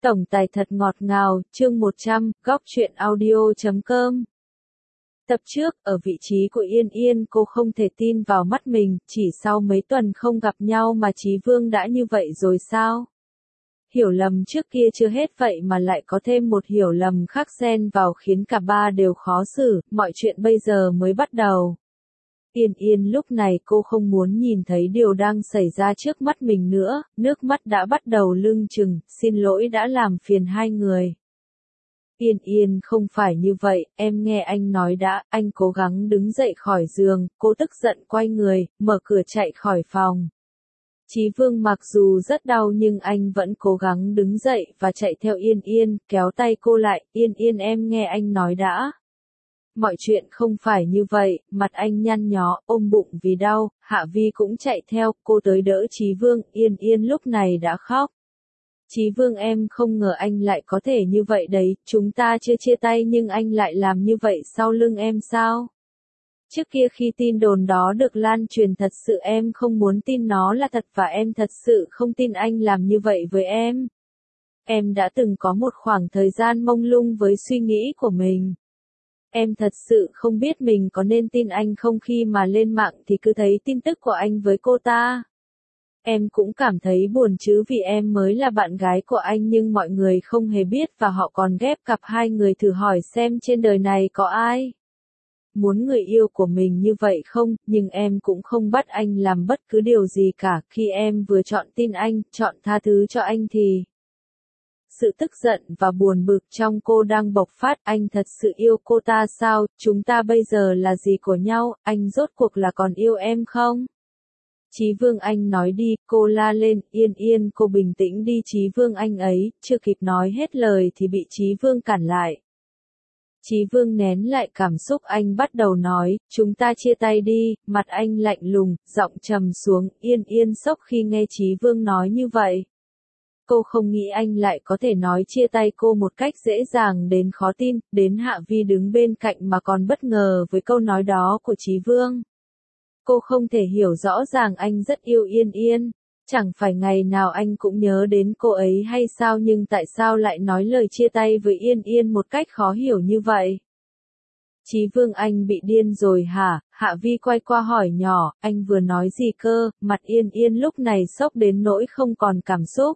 Tổng tài thật ngọt ngào, chương 100, góc truyện audio.com. Tập trước, ở vị trí của Yên Yên cô không thể tin vào mắt mình, chỉ sau mấy tuần không gặp nhau mà Chí Vương đã như vậy rồi sao? Hiểu lầm trước kia chưa hết vậy mà lại có thêm một hiểu lầm khác xen vào khiến cả ba đều khó xử, mọi chuyện bây giờ mới bắt đầu. Yên Yên lúc này cô không muốn nhìn thấy điều đang xảy ra trước mắt mình nữa, nước mắt đã bắt đầu lưng chừng, xin lỗi đã làm phiền hai người. Yên Yên không phải như vậy, em nghe anh nói đã, anh cố gắng đứng dậy khỏi giường, cô tức giận quay người, mở cửa chạy khỏi phòng. Chí Vương mặc dù rất đau nhưng anh vẫn cố gắng đứng dậy và chạy theo Yên Yên, kéo tay cô lại, Yên Yên em nghe anh nói đã. Mọi chuyện không phải như vậy, mặt anh nhăn nhó, ôm bụng vì đau, Hạ Vi cũng chạy theo, cô tới đỡ Chí Vương, Yên Yên lúc này đã khóc. Chí Vương em không ngờ anh lại có thể như vậy đấy, chúng ta chưa chia tay nhưng anh lại làm như vậy sau lưng em sao? Trước kia khi tin đồn đó được lan truyền thật sự em không muốn tin nó là thật và em thật sự không tin anh làm như vậy với em. Em đã từng có một khoảng thời gian mông lung với suy nghĩ của mình. Em thật sự không biết mình có nên tin anh không khi mà lên mạng thì cứ thấy tin tức của anh với cô ta. Em cũng cảm thấy buồn chứ vì em mới là bạn gái của anh nhưng mọi người không hề biết và họ còn ghép cặp hai người thử hỏi xem trên đời này có ai muốn người yêu của mình như vậy không, nhưng em cũng không bắt anh làm bất cứ điều gì cả, khi em vừa chọn tin anh, chọn tha thứ cho anh thì sự tức giận và buồn bực trong cô đang bộc phát, anh thật sự yêu cô ta sao, chúng ta bây giờ là gì của nhau, anh rốt cuộc là còn yêu em không? Chí Vương anh nói đi, cô la lên, Yên Yên cô bình tĩnh đi Chí Vương anh ấy, chưa kịp nói hết lời thì bị Chí Vương cản lại. Chí Vương nén lại cảm xúc anh bắt đầu nói, chúng ta chia tay đi, mặt anh lạnh lùng, giọng trầm xuống, Yên Yên sốc khi nghe Chí Vương nói như vậy. Cô không nghĩ anh lại có thể nói chia tay cô một cách dễ dàng đến khó tin, đến Hạ Vi đứng bên cạnh mà còn bất ngờ với câu nói đó của Chí Vương. Cô không thể hiểu rõ ràng anh rất yêu Yên Yên, chẳng phải ngày nào anh cũng nhớ đến cô ấy hay sao nhưng tại sao lại nói lời chia tay với Yên Yên một cách khó hiểu như vậy? Chí Vương anh bị điên rồi hả? Hạ Vi quay qua hỏi nhỏ, anh vừa nói gì cơ? Mặt Yên Yên lúc này sốc đến nỗi không còn cảm xúc.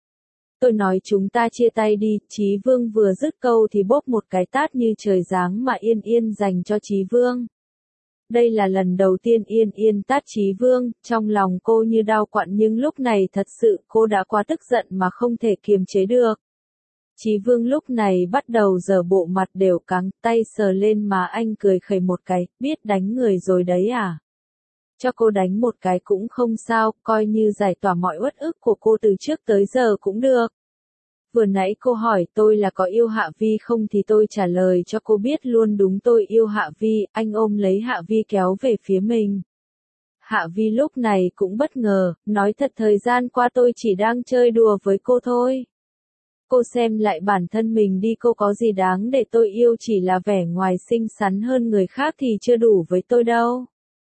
Tôi nói chúng ta chia tay đi, Chí Vương vừa dứt câu thì bốp một cái tát như trời giáng mà Yên Yên dành cho Chí Vương. Đây là lần đầu tiên Yên Yên tát Chí Vương, trong lòng cô như đau quặn nhưng lúc này thật sự cô đã quá tức giận mà không thể kiềm chế được. Chí Vương lúc này bắt đầu giở bộ mặt đều căng, tay sờ lên mà anh cười khẩy một cái, biết đánh người rồi đấy à? Cho cô đánh một cái cũng không sao, coi như giải tỏa mọi uất ức của cô từ trước tới giờ cũng được. Vừa nãy cô hỏi tôi là có yêu Hạ Vi không thì tôi trả lời cho cô biết luôn đúng tôi yêu Hạ Vi, anh ôm lấy Hạ Vi kéo về phía mình. Hạ Vi lúc này cũng bất ngờ, nói thật thời gian qua tôi chỉ đang chơi đùa với cô thôi. Cô xem lại bản thân mình đi cô có gì đáng để tôi yêu chỉ là vẻ ngoài xinh xắn hơn người khác thì chưa đủ với tôi đâu.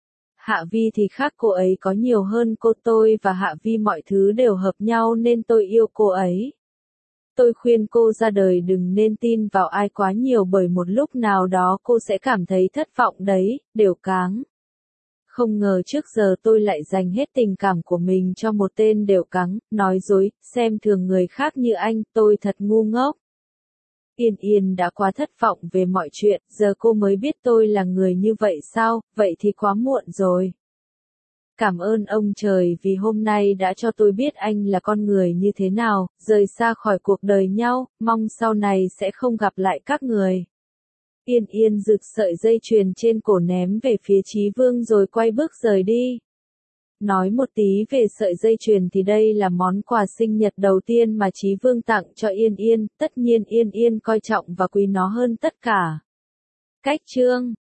Hạ Vi thì khác cô ấy có nhiều hơn cô tôi và Hạ Vi mọi thứ đều hợp nhau nên tôi yêu cô ấy. Tôi khuyên cô ra đời đừng nên tin vào ai quá nhiều bởi một lúc nào đó cô sẽ cảm thấy thất vọng đấy, đều cáng. Không ngờ trước giờ tôi lại dành hết tình cảm của mình cho một tên đều cáng, nói dối, xem thường người khác như anh, tôi thật ngu ngốc. Yên Yên đã quá thất vọng về mọi chuyện, giờ cô mới biết tôi là người như vậy sao, vậy thì quá muộn rồi. Cảm ơn ông trời vì hôm nay đã cho tôi biết anh là con người như thế nào, rời xa khỏi cuộc đời nhau, mong sau này sẽ không gặp lại các người. Yên Yên giựt sợi dây chuyền trên cổ ném về phía Chí Vương rồi quay bước rời đi. Nói một tí về sợi dây chuyền thì đây là món quà sinh nhật đầu tiên mà Chí Vương tặng cho Yên Yên, tất nhiên Yên Yên coi trọng và quý nó hơn tất cả. Cách chương